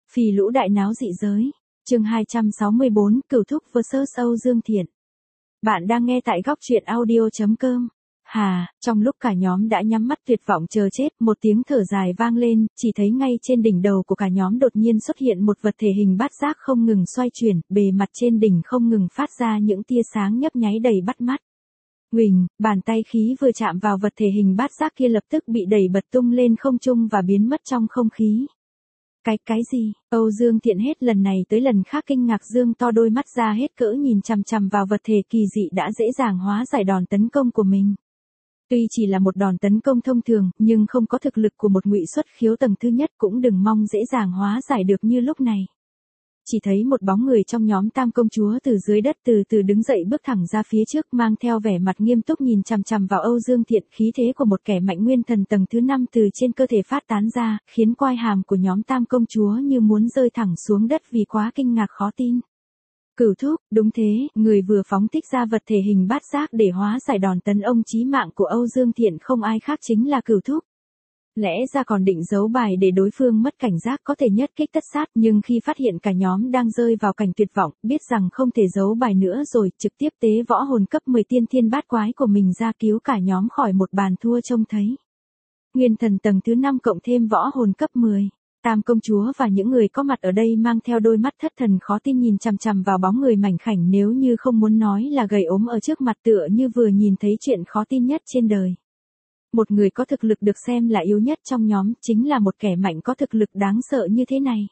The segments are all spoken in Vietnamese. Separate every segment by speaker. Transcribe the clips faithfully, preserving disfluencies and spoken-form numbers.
Speaker 1: Phì lũ đại náo dị giới. Chương hai trăm sáu mươi bốn, Cửu Thúc versus Âu Dương Thiện. Bạn đang nghe tại góc truyện audio chấm com. Hà, trong lúc cả nhóm đã nhắm mắt tuyệt vọng chờ chết, một tiếng thở dài vang lên, chỉ thấy ngay trên đỉnh đầu của cả nhóm đột nhiên xuất hiện một vật thể hình bát giác không ngừng xoay chuyển, bề mặt trên đỉnh không ngừng phát ra những tia sáng nhấp nháy đầy bắt mắt. Huỳnh, bàn tay khí vừa chạm vào vật thể hình bát giác kia lập tức bị đẩy bật tung lên không trung và biến mất trong không khí. Cái, cái gì? Âu Dương Thiện hết lần này tới lần khác kinh ngạc dương to đôi mắt ra hết cỡ nhìn chằm chằm vào vật thể kỳ dị đã dễ dàng hóa giải đòn tấn công của mình. Tuy chỉ là một đòn tấn công thông thường, nhưng không có thực lực của một ngụy xuất khiếu tầng thứ nhất cũng đừng mong dễ dàng hóa giải được như lúc này. Chỉ thấy một bóng người trong nhóm Tam công chúa từ dưới đất từ từ đứng dậy bước thẳng ra phía trước mang theo vẻ mặt nghiêm túc nhìn chằm chằm vào Âu Dương Thiện, khí thế của một kẻ mạnh nguyên thần tầng thứ năm từ trên cơ thể phát tán ra, khiến quai hàm của nhóm Tam công chúa như muốn rơi thẳng xuống đất vì quá kinh ngạc khó tin. Cửu Thúc, đúng thế, người vừa phóng thích ra vật thể hình bát giác để hóa giải đòn tấn ông chí mạng của Âu Dương Thiện không ai khác chính là Cửu Thúc. Lẽ ra còn định giấu bài để đối phương mất cảnh giác có thể nhất kích tất sát, nhưng khi phát hiện cả nhóm đang rơi vào cảnh tuyệt vọng, biết rằng không thể giấu bài nữa rồi, trực tiếp tế võ hồn cấp mười tiên thiên bát quái của mình ra cứu cả nhóm khỏi một bàn thua trông thấy. Nguyên thần tầng thứ năm cộng thêm võ hồn cấp mười. Tam công chúa và những người có mặt ở đây mang theo đôi mắt thất thần khó tin nhìn chằm chằm vào bóng người mảnh khảnh nếu như không muốn nói là gầy ốm ở trước mặt tựa như vừa nhìn thấy chuyện khó tin nhất trên đời. Một người có thực lực được xem là yếu nhất trong nhóm, chính là một kẻ mạnh có thực lực đáng sợ như thế này.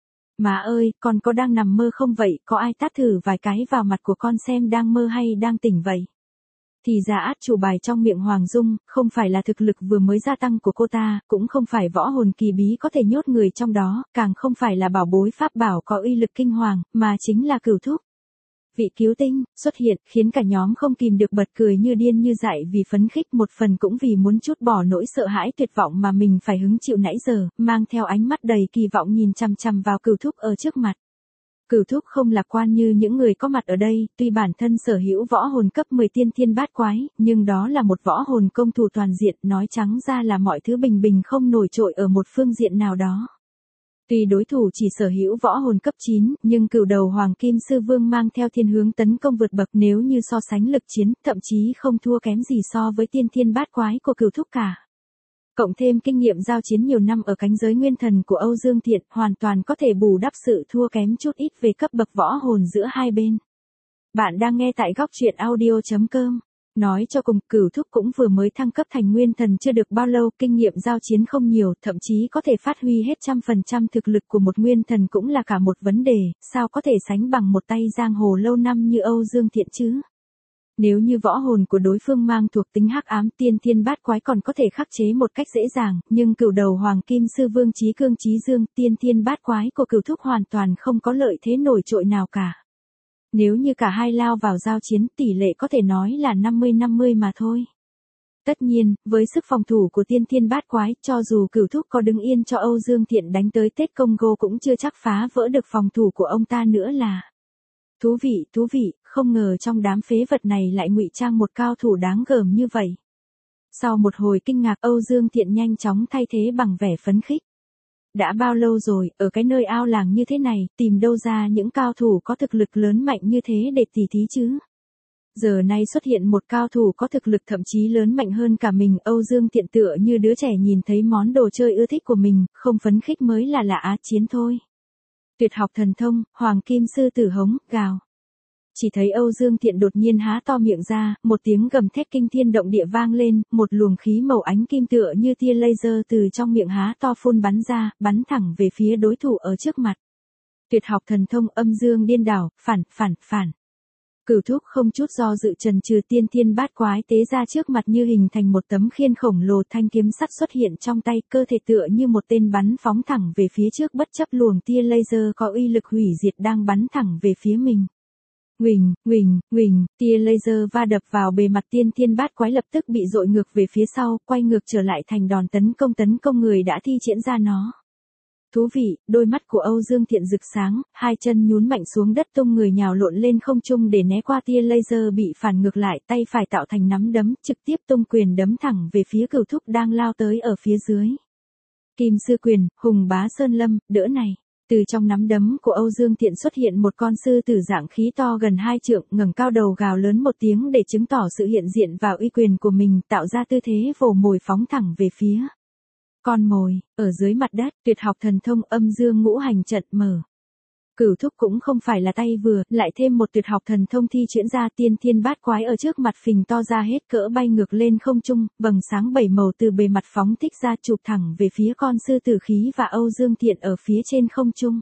Speaker 1: Má ơi, con có đang nằm mơ không vậy, có ai tát thử vài cái vào mặt của con xem đang mơ hay đang tỉnh vậy? Thì ra át chủ bài trong miệng Hoàng Dung, không phải là thực lực vừa mới gia tăng của cô ta, cũng không phải võ hồn kỳ bí có thể nhốt người trong đó, càng không phải là bảo bối pháp bảo có uy lực kinh hoàng, mà chính là Cửu Thúc. Vị cứu tinh, xuất hiện, khiến cả nhóm không kìm được bật cười như điên như dại vì phấn khích, một phần cũng vì muốn trút bỏ nỗi sợ hãi tuyệt vọng mà mình phải hứng chịu nãy giờ, mang theo ánh mắt đầy kỳ vọng nhìn chằm chằm vào Cửu Thúc ở trước mặt. Cửu Thúc không lạc quan như những người có mặt ở đây, tuy bản thân sở hữu võ hồn cấp mười tiên thiên bát quái, nhưng đó là một võ hồn công thủ toàn diện, nói trắng ra là mọi thứ bình bình không nổi trội ở một phương diện nào đó. Tuy đối thủ chỉ sở hữu võ hồn cấp chín, nhưng cửu đầu Hoàng Kim Sư Vương mang theo thiên hướng tấn công vượt bậc nếu như so sánh lực chiến, thậm chí không thua kém gì so với tiên thiên bát quái của Cửu Thúc cả. Cộng thêm kinh nghiệm giao chiến nhiều năm ở cánh giới nguyên thần của Âu Dương Thiện, hoàn toàn có thể bù đắp sự thua kém chút ít về cấp bậc võ hồn giữa hai bên. Bạn đang nghe tại góc truyện audio chấm com. Nói cho cùng, Cửu Thúc cũng vừa mới thăng cấp thành nguyên thần chưa được bao lâu, kinh nghiệm giao chiến không nhiều, thậm chí có thể phát huy hết trăm phần trăm thực lực của một nguyên thần cũng là cả một vấn đề, sao có thể sánh bằng một tay giang hồ lâu năm như Âu Dương Thiện chứ? Nếu như võ hồn của đối phương mang thuộc tính hắc ám, tiên thiên bát quái còn có thể khắc chế một cách dễ dàng, nhưng cửu đầu Hoàng Kim Sư Vương Chí Cương Chí Dương, tiên thiên bát quái của Cửu Thúc hoàn toàn không có lợi thế nổi trội nào cả. Nếu như cả hai lao vào giao chiến, tỷ lệ có thể nói là năm mươi năm mươi mà thôi. Tất nhiên, với sức phòng thủ của tiên thiên bát quái, cho dù Cửu Thúc có đứng yên cho Âu Dương Thiện đánh tới Tết Congo cũng chưa chắc phá vỡ được phòng thủ của ông ta nữa là. Thú vị, thú vị, không ngờ trong đám phế vật này lại ngụy trang một cao thủ đáng gờm như vậy. Sau một hồi kinh ngạc, Âu Dương Thiện nhanh chóng thay thế bằng vẻ phấn khích. Đã bao lâu rồi, ở cái nơi ao làng như thế này, tìm đâu ra những cao thủ có thực lực lớn mạnh như thế để tỉ thí chứ? Giờ nay xuất hiện một cao thủ có thực lực thậm chí lớn mạnh hơn cả mình, Âu Dương Thiện tựa như đứa trẻ nhìn thấy món đồ chơi ưa thích của mình, không phấn khích mới là lạ á chiến thôi. Tuyệt học thần thông, Hoàng Kim Sư Tử hống, gào. Chỉ thấy Âu Dương Thiện đột nhiên há to miệng ra, một tiếng gầm thét kinh thiên động địa vang lên, một luồng khí màu ánh kim tựa như tia laser từ trong miệng há to phun bắn ra, bắn thẳng về phía đối thủ ở trước mặt. Tuyệt học thần thông âm dương điên đảo, phản, phản, phản. Cửu Thúc không chút do dự trần trừ tiên thiên bát quái tế ra trước mặt như hình thành một tấm khiên khổng lồ, thanh kiếm sắt xuất hiện trong tay, cơ thể tựa như một tên bắn phóng thẳng về phía trước bất chấp luồng tia laser có uy lực hủy diệt đang bắn thẳng về phía mình. Huỳnh, huỳnh, huỳnh, tia laser va đập vào bề mặt tiên thiên bát quái lập tức bị dội ngược về phía sau, quay ngược trở lại thành đòn tấn công tấn công người đã thi triển ra nó. Thú vị, đôi mắt của Âu Dương Thiện rực sáng, hai chân nhún mạnh xuống đất tung người nhào lộn lên không trung để né qua tia laser bị phản ngược lại, tay phải tạo thành nắm đấm, trực tiếp tung quyền đấm thẳng về phía Cửu Thúc đang lao tới ở phía dưới. Kim Sư Quyền, Hùng Bá Sơn Lâm, đỡ này. Từ trong nắm đấm của Âu Dương Thiện xuất hiện một con sư tử dạng khí to gần hai trượng, ngẩng cao đầu gào lớn một tiếng để chứng tỏ sự hiện diện và uy quyền của mình, tạo ra tư thế vồ mồi phóng thẳng về phía con mồi. Ở dưới mặt đất, tuyệt học thần thông âm dương ngũ hành trận mở. Cửu thúc cũng không phải là tay vừa, lại thêm một tuyệt học thần thông thi chuyển ra, tiên thiên bát quái ở trước mặt phình to ra hết cỡ bay ngược lên không trung, vầng sáng bảy màu từ bề mặt phóng thích ra chụp thẳng về phía con sư tử khí và Âu Dương Thiện ở phía trên không trung.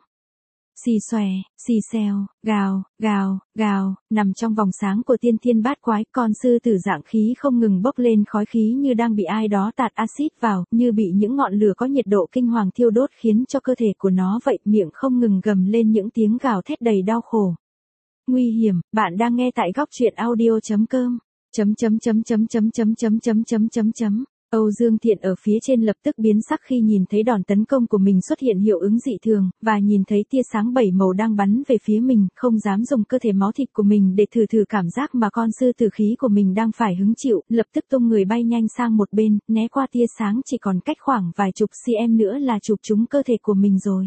Speaker 1: Xì xòe, xì xèo, gào, gào, gào, nằm trong vòng sáng của tiên thiên bát quái, con sư tử dạng khí không ngừng bốc lên khói khí như đang bị ai đó tạt axit vào, như bị những ngọn lửa có nhiệt độ kinh hoàng thiêu đốt khiến cho cơ thể của nó vậy, miệng không ngừng gầm lên những tiếng gào thét đầy đau khổ. Nguy hiểm, bạn đang nghe tại góc truyện audio chấm com. Chấm chấm chấm chấm chấm chấm chấm chấm chấm chấm chấm. Âu Dương Thiện ở phía trên lập tức biến sắc khi nhìn thấy đòn tấn công của mình xuất hiện hiệu ứng dị thường, và nhìn thấy tia sáng bảy màu đang bắn về phía mình, không dám dùng cơ thể máu thịt của mình để thử thử cảm giác mà con sư tử khí của mình đang phải hứng chịu, lập tức tung người bay nhanh sang một bên, né qua tia sáng, chỉ còn cách khoảng vài chục cm nữa là chụp trúng cơ thể của mình rồi.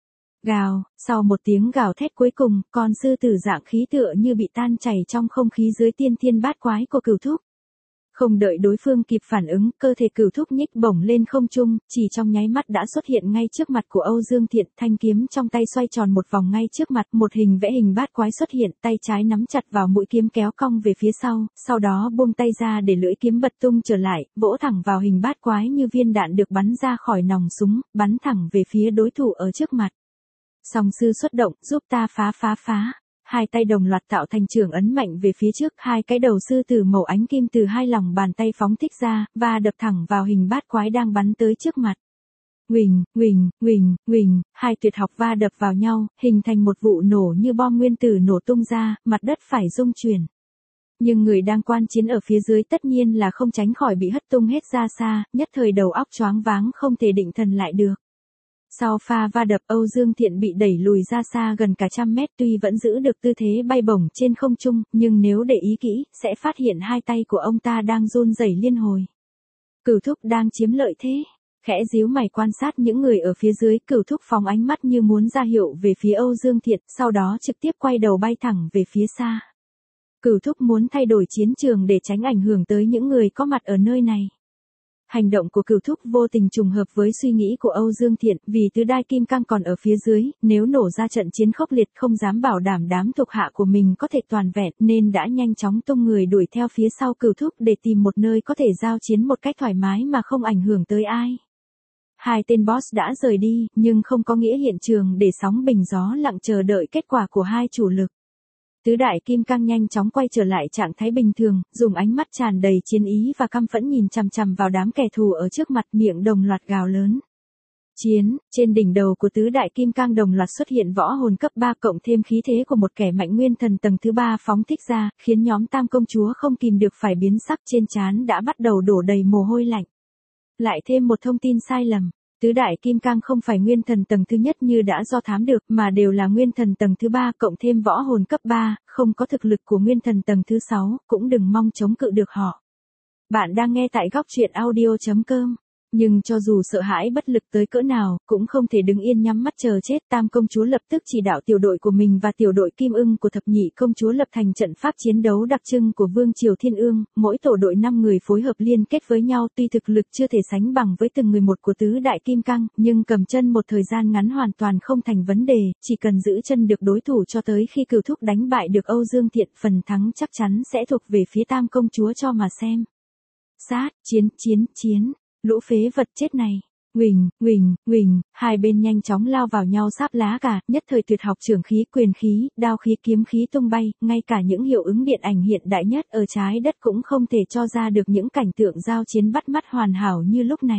Speaker 1: Gào, sau một tiếng gào thét cuối cùng, con sư tử dạng khí tựa như bị tan chảy trong không khí dưới tiên thiên bát quái của Cửu thúc. Không đợi đối phương kịp phản ứng, cơ thể Cửu thúc nhích bổng lên không trung, chỉ trong nháy mắt đã xuất hiện ngay trước mặt của Âu Dương Thiện, thanh kiếm trong tay xoay tròn một vòng ngay trước mặt, một hình vẽ hình bát quái xuất hiện, tay trái nắm chặt vào mũi kiếm kéo cong về phía sau, sau đó buông tay ra để lưỡi kiếm bật tung trở lại, vỗ thẳng vào hình bát quái như viên đạn được bắn ra khỏi nòng súng, bắn thẳng về phía đối thủ ở trước mặt. Song sư xuất động, giúp ta phá phá phá. Hai tay đồng loạt tạo thành trường ấn mạnh về phía trước, hai cái đầu sư tử màu ánh kim từ hai lòng bàn tay phóng thích ra, và đập thẳng vào hình bát quái đang bắn tới trước mặt. Nguỳnh, nguỳnh, nguỳnh, nguỳnh, hai tuyệt học va đập vào nhau, hình thành một vụ nổ như bom nguyên tử nổ tung ra, mặt đất phải rung chuyển. Nhưng người đang quan chiến ở phía dưới tất nhiên là không tránh khỏi bị hất tung hết ra xa, nhất thời đầu óc choáng váng không thể định thần lại được. Sau pha va đập, Âu Dương Thiện bị đẩy lùi ra xa gần cả trăm mét, tuy vẫn giữ được tư thế bay bổng trên không trung, nhưng nếu để ý kỹ, sẽ phát hiện hai tay của ông ta đang run rẩy liên hồi. Cửu thúc đang chiếm lợi thế. Khẽ díu mày quan sát những người ở phía dưới, Cửu thúc phóng ánh mắt như muốn ra hiệu về phía Âu Dương Thiện, sau đó trực tiếp quay đầu bay thẳng về phía xa. Cửu thúc muốn thay đổi chiến trường để tránh ảnh hưởng tới những người có mặt ở nơi này. Hành động của Cửu thúc vô tình trùng hợp với suy nghĩ của Âu Dương Thiện, vì tứ đai kim cang còn ở phía dưới, nếu nổ ra trận chiến khốc liệt không dám bảo đảm đám thuộc hạ của mình có thể toàn vẹn, nên đã nhanh chóng tung người đuổi theo phía sau Cửu thúc để tìm một nơi có thể giao chiến một cách thoải mái mà không ảnh hưởng tới ai. Hai tên boss đã rời đi, nhưng không có nghĩa hiện trường để sóng bình gió lặng chờ đợi kết quả của hai chủ lực. Tứ đại kim cang nhanh chóng quay trở lại trạng thái bình thường, dùng ánh mắt tràn đầy chiến ý và căm phẫn nhìn chằm chằm vào đám kẻ thù ở trước mặt, miệng đồng loạt gào lớn. Chiến, trên đỉnh đầu của tứ đại kim cang đồng loạt xuất hiện võ hồn cấp ba cộng thêm khí thế của một kẻ mạnh nguyên thần tầng thứ ba phóng thích ra, khiến nhóm tam công chúa không kìm được phải biến sắc, trên trán đã bắt đầu đổ đầy mồ hôi lạnh. Lại thêm một thông tin sai lầm. Tứ đại kim cang không phải nguyên thần tầng thứ nhất như đã do thám được, mà đều là nguyên thần tầng thứ ba cộng thêm võ hồn cấp ba, không có thực lực của nguyên thần tầng thứ sáu, cũng đừng mong chống cự được họ. Bạn đang nghe tại góc truyện audio chấm com. Nhưng cho dù sợ hãi bất lực tới cỡ nào, cũng không thể đứng yên nhắm mắt chờ chết. Tam công chúa lập tức chỉ đạo tiểu đội của mình và tiểu đội kim ưng của thập nhị công chúa lập thành trận pháp chiến đấu đặc trưng của Vương Triều Thiên Ương, mỗi tổ đội năm người phối hợp liên kết với nhau, tuy thực lực chưa thể sánh bằng với từng người một của tứ đại kim cang, nhưng cầm chân một thời gian ngắn hoàn toàn không thành vấn đề, chỉ cần giữ chân được đối thủ cho tới khi Cửu thúc đánh bại được Âu Dương Thiện, phần thắng chắc chắn sẽ thuộc về phía tam công chúa cho mà xem. Sát, chiến, chiến, chiến. Lũ phế vật chết này. Nguỳnh, nguỳnh, nguỳnh, hai bên nhanh chóng lao vào nhau sáp lá cả, nhất thời tuyệt học trưởng khí, quyền khí, đao khí, kiếm khí tung bay, ngay cả những hiệu ứng điện ảnh hiện đại nhất ở trái đất cũng không thể cho ra được những cảnh tượng giao chiến bắt mắt hoàn hảo như lúc này.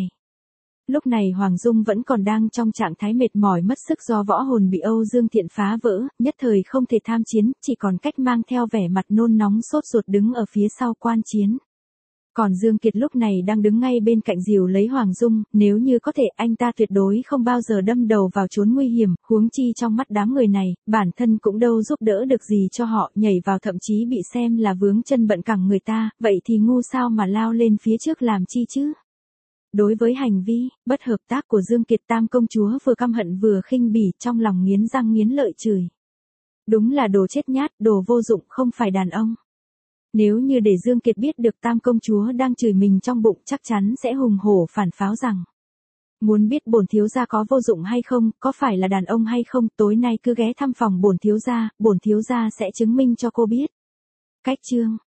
Speaker 1: Lúc này Hoàng Dung vẫn còn đang trong trạng thái mệt mỏi mất sức do võ hồn bị Âu Dương Thiện phá vỡ, nhất thời không thể tham chiến, chỉ còn cách mang theo vẻ mặt nôn nóng sốt ruột đứng ở phía sau quan chiến. Còn Dương Kiệt lúc này đang đứng ngay bên cạnh dìu lấy Hoàng Dung, nếu như có thể anh ta tuyệt đối không bao giờ đâm đầu vào chốn nguy hiểm, huống chi trong mắt đám người này, bản thân cũng đâu giúp đỡ được gì cho họ, nhảy vào thậm chí bị xem là vướng chân bận cẳng người ta, vậy thì ngu sao mà lao lên phía trước làm chi chứ? Đối với hành vi, bất hợp tác của Dương Kiệt, Tam công chúa vừa căm hận vừa khinh bỉ, trong lòng nghiến răng nghiến lợi chửi. Đúng là đồ chết nhát, đồ vô dụng, không phải đàn ông. Nếu như để Dương Kiệt biết được Tam công chúa đang chửi mình trong bụng, chắc chắn sẽ hùng hổ phản pháo rằng: muốn biết bổn thiếu gia có vô dụng hay không, có phải là đàn ông hay không, tối nay cứ ghé thăm phòng bổn thiếu gia, bổn thiếu gia sẽ chứng minh cho cô biết. Cách chương